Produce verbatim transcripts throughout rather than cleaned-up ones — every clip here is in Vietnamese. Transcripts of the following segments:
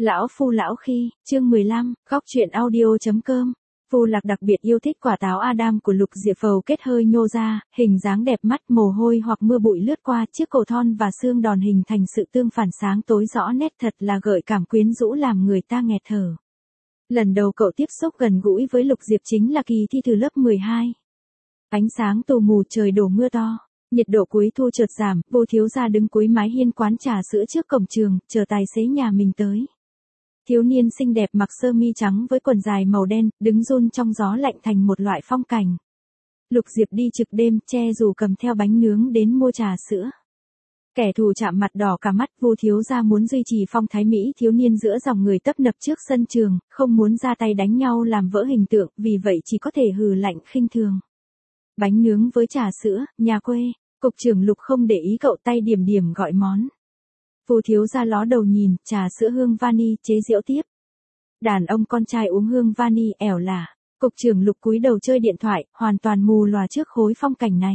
Lão phu lão khi, chương mười lăm, góc truyện audio.com. Vu Lạc đặc biệt yêu thích quả táo Adam của Lục Diệp Phầu kết hơi nhô ra, hình dáng đẹp mắt, mồ hôi hoặc mưa bụi lướt qua chiếc cổ thon và xương đòn hình thành sự tương phản sáng tối rõ nét, thật là gợi cảm quyến rũ làm người ta nghẹt thở. Lần đầu cậu tiếp xúc gần gũi với Lục Diệp chính là kỳ thi từ lớp mười hai. Ánh sáng tù mù, trời đổ mưa to. Nhiệt độ cuối thu chợt giảm, Vô thiếu gia đứng cuối mái hiên quán trà sữa trước cổng trường, chờ tài xế nhà mình tới. Thiếu niên xinh đẹp mặc sơ mi trắng với quần dài màu đen, đứng run trong gió lạnh thành một loại phong cảnh. Lục Diệp đi trực đêm, che dù cầm theo bánh nướng đến mua trà sữa. Kẻ thù chạm mặt đỏ cả mắt, Vô thiếu gia muốn duy trì phong thái mỹ thiếu niên giữa dòng người tấp nập trước sân trường, không muốn ra tay đánh nhau làm vỡ hình tượng, vì vậy chỉ có thể hừ lạnh khinh thường. Bánh nướng với trà sữa, nhà quê. Cục trưởng Lục không để ý cậu, tay điểm điểm gọi món. Vô thiếu gia ló đầu nhìn, trà sữa hương vani, chế giễu tiếp. Đàn ông con trai uống hương vani, ẻo lả. Cục trưởng Lục cúi đầu chơi điện thoại, hoàn toàn mù lòa trước khối phong cảnh này.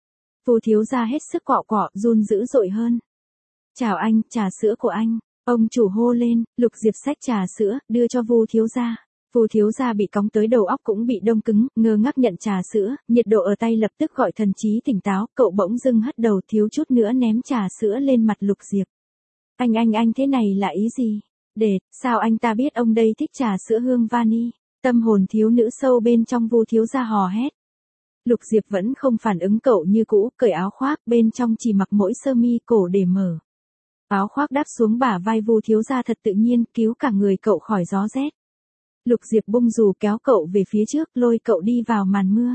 Vô thiếu gia hết sức quọ quọ, run dữ dội hơn. Chào anh, trà sữa của anh. Ông chủ hô lên. Lục Diệp xách trà sữa, đưa cho Vô thiếu gia. Vô thiếu gia bị cóng tới đầu óc cũng bị đông cứng, ngơ ngác nhận trà sữa, nhiệt độ ở tay lập tức gọi thần trí tỉnh táo, cậu bỗng dưng hất đầu thiếu chút nữa ném trà sữa lên mặt Lục Diệp. Anh anh anh thế này là ý gì? Để, sao anh ta biết ông đây thích trà sữa hương vani? Tâm hồn thiếu nữ sâu bên trong Vô thiếu gia hò hét. Lục Diệp vẫn không phản ứng cậu như cũ, cởi áo khoác, bên trong chỉ mặc mỗi sơ mi cổ để mở. Áo khoác đáp xuống bả vai Vô thiếu gia thật tự nhiên, cứu cả người cậu khỏi gió rét. Lục Diệp bung dù kéo cậu về phía trước, lôi cậu đi vào màn mưa.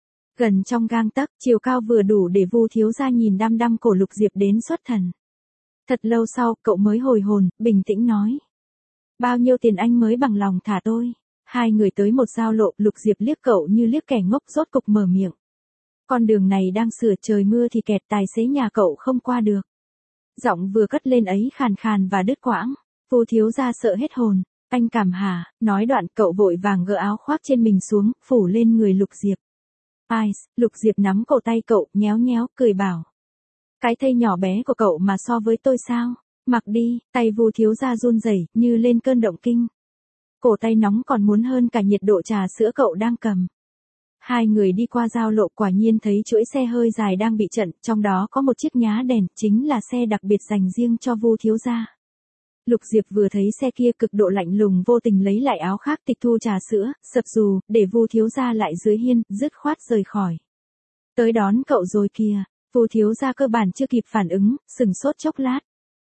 Gần trong gang tấc, chiều cao vừa đủ để Vô thiếu gia nhìn đăm đăm cổ Lục Diệp đến xuất thần. Thật lâu sau, cậu mới hồi hồn, bình tĩnh nói. Bao nhiêu tiền anh mới bằng lòng thả tôi? Hai người tới một giao lộ, Lục Diệp liếc cậu như liếc kẻ ngốc, rốt cục mở miệng. Con đường này đang sửa, trời mưa thì kẹt, tài xế nhà cậu không qua được. Giọng vừa cất lên ấy khàn khàn và đứt quãng. Vô thiếu gia sợ hết hồn. Anh cảm hả, nói đoạn cậu vội vàng gỡ áo khoác trên mình xuống, phủ lên người Lục Diệp. Ai, Lục Diệp nắm cổ tay cậu, nhéo nhéo, cười bảo. Cái thây nhỏ bé của cậu mà so với tôi sao? Mặc đi, tay Vô thiếu gia run rẩy như lên cơn động kinh. Cổ tay nóng còn muốn hơn cả nhiệt độ trà sữa cậu đang cầm. Hai người đi qua giao lộ, quả nhiên thấy chuỗi xe hơi dài đang bị chặn, trong đó có một chiếc nhá đèn, chính là xe đặc biệt dành riêng cho Vô thiếu gia. Lục Diệp vừa thấy xe kia cực độ lạnh lùng, vô tình lấy lại áo khác, tịch thu trà sữa, sập dù, để Vô thiếu gia lại dưới hiên, dứt khoát rời khỏi. Tới đón cậu rồi kìa. Vô thiếu gia cơ bản chưa kịp phản ứng, sừng sốt chốc lát.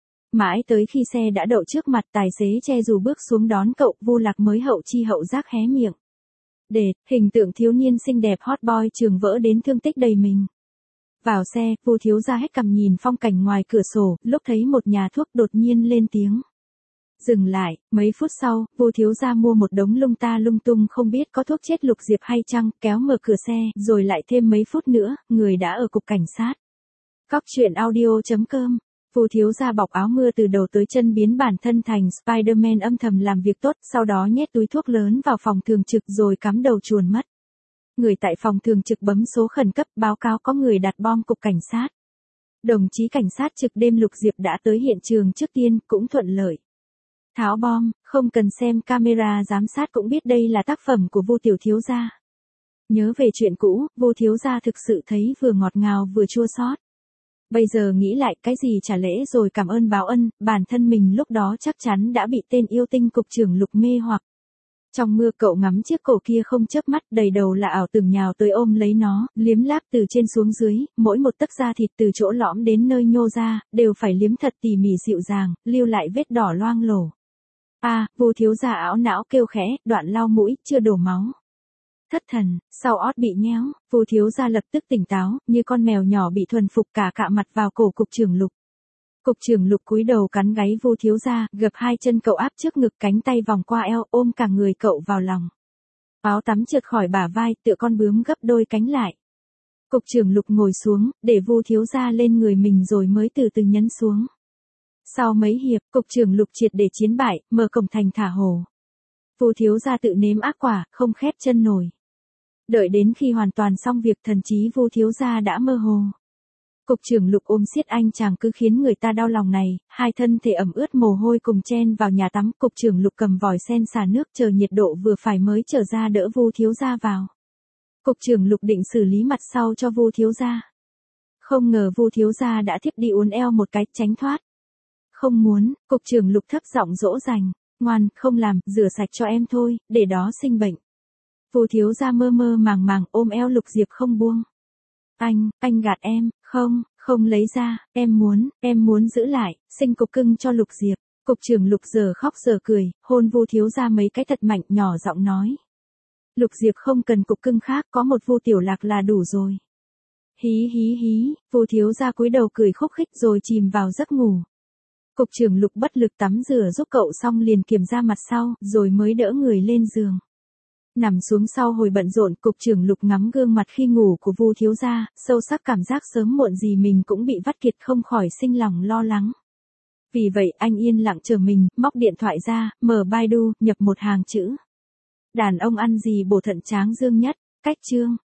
Mãi tới khi xe đã đậu trước mặt, tài xế che dù bước xuống đón cậu, Vô Lạc mới hậu chi hậu giác hé miệng. Để, hình tượng thiếu niên xinh đẹp hot boy trường vỡ đến thương tích đầy mình. Vào xe, Vô thiếu gia hết cằm nhìn phong cảnh ngoài cửa sổ, lúc thấy một nhà thuốc đột nhiên lên tiếng. Dừng lại, mấy phút sau, Vô thiếu gia mua một đống lung ta lung tung không biết có thuốc chết Lục Diệp hay chăng, kéo mở cửa xe, rồi lại thêm mấy phút nữa, người đã ở cục cảnh sát. Góc truyện audio.com. Vô thiếu gia bọc áo mưa từ đầu tới chân, biến bản thân thành Spider-Man, âm thầm làm việc tốt, sau đó nhét túi thuốc lớn vào phòng thường trực rồi cắm đầu chuồn mất. Người tại phòng thường trực bấm số khẩn cấp báo cáo có người đặt bom cục cảnh sát. Đồng chí cảnh sát trực đêm Lục Diệp đã tới hiện trường trước tiên, cũng thuận lợi. Tháo bom, không cần xem camera giám sát cũng biết đây là tác phẩm của Vô tiểu thiếu gia. Nhớ về chuyện cũ, Vô thiếu gia thực sự thấy vừa ngọt ngào vừa chua xót. Bây giờ nghĩ lại, cái gì trả lễ rồi cảm ơn báo ân, bản thân mình lúc đó chắc chắn đã bị tên yêu tinh cục trưởng Lục mê hoặc. Trong mưa cậu ngắm chiếc cổ kia không chớp mắt, đầy đầu là ảo tưởng nhào tới ôm lấy nó, liếm láp từ trên xuống dưới, mỗi một tấc da thịt từ chỗ lõm đến nơi nhô ra, đều phải liếm thật tỉ mỉ dịu dàng, lưu lại vết đỏ loang lổ. A, à, Vô thiếu gia ảo não kêu khẽ, đoạn lau mũi, chưa đổ máu. Thất thần, sau ót bị nhéo, Vô thiếu gia lập tức tỉnh táo, như con mèo nhỏ bị thuần phục, cả cạ mặt vào cổ cục trưởng Lục. Cục trưởng Lục cúi đầu cắn gáy Vô thiếu gia, gập hai chân cậu áp trước ngực, cánh tay vòng qua eo, ôm cả người cậu vào lòng. Áo tắm trượt khỏi bả vai, tựa con bướm gấp đôi cánh lại. Cục trưởng Lục ngồi xuống, để Vô thiếu gia lên người mình rồi mới từ từ nhấn xuống. Sau mấy hiệp, cục trưởng Lục triệt để chiến bại, mở cổng thành thả hồ. Vô thiếu gia tự nếm ác quả, không khép chân nổi. Đợi đến khi hoàn toàn xong việc, thần trí Vô thiếu gia đã mơ hồ. Cục trưởng Lục ôm siết anh chàng cứ khiến người ta đau lòng này, hai thân thể ẩm ướt mồ hôi cùng chen vào nhà tắm. Cục trưởng Lục cầm vòi sen xả nước chờ nhiệt độ vừa phải mới trở ra đỡ Vu thiếu gia vào. Cục trưởng Lục định xử lý mặt sau cho Vu thiếu gia. Không ngờ Vu thiếu gia đã thiếp đi uốn eo một cái tránh thoát. Không muốn, cục trưởng Lục thấp giọng dỗ dành, ngoan, không làm, rửa sạch cho em thôi, để đó sinh bệnh. Vu thiếu gia mơ mơ màng màng ôm eo Lục Diệp không buông. Anh, anh gạt em, không, không lấy ra, em muốn, em muốn giữ lại, sinh cục cưng cho Lục Diệp. Cục trưởng Lục giờ khóc giờ cười, hôn Vu thiếu gia mấy cái thật mạnh, nhỏ giọng nói. Lục Diệp không cần cục cưng khác, có một Vu Tiểu Lạc là đủ rồi. Hí hí hí, Vu thiếu gia cúi đầu cười khúc khích rồi chìm vào giấc ngủ. Cục trưởng Lục bất lực tắm rửa giúp cậu xong liền kiểm tra mặt sau, rồi mới đỡ người lên giường. Nằm xuống sau hồi bận rộn, cục trưởng Lục ngắm gương mặt khi ngủ của Vu thiếu gia, sâu sắc cảm giác sớm muộn gì mình cũng bị vắt kiệt không khỏi sinh lòng lo lắng. Vì vậy anh yên lặng chờ mình, móc điện thoại ra, mở Baidu, nhập một hàng chữ. Đàn ông ăn gì bổ thận tráng dương nhất, cách chương.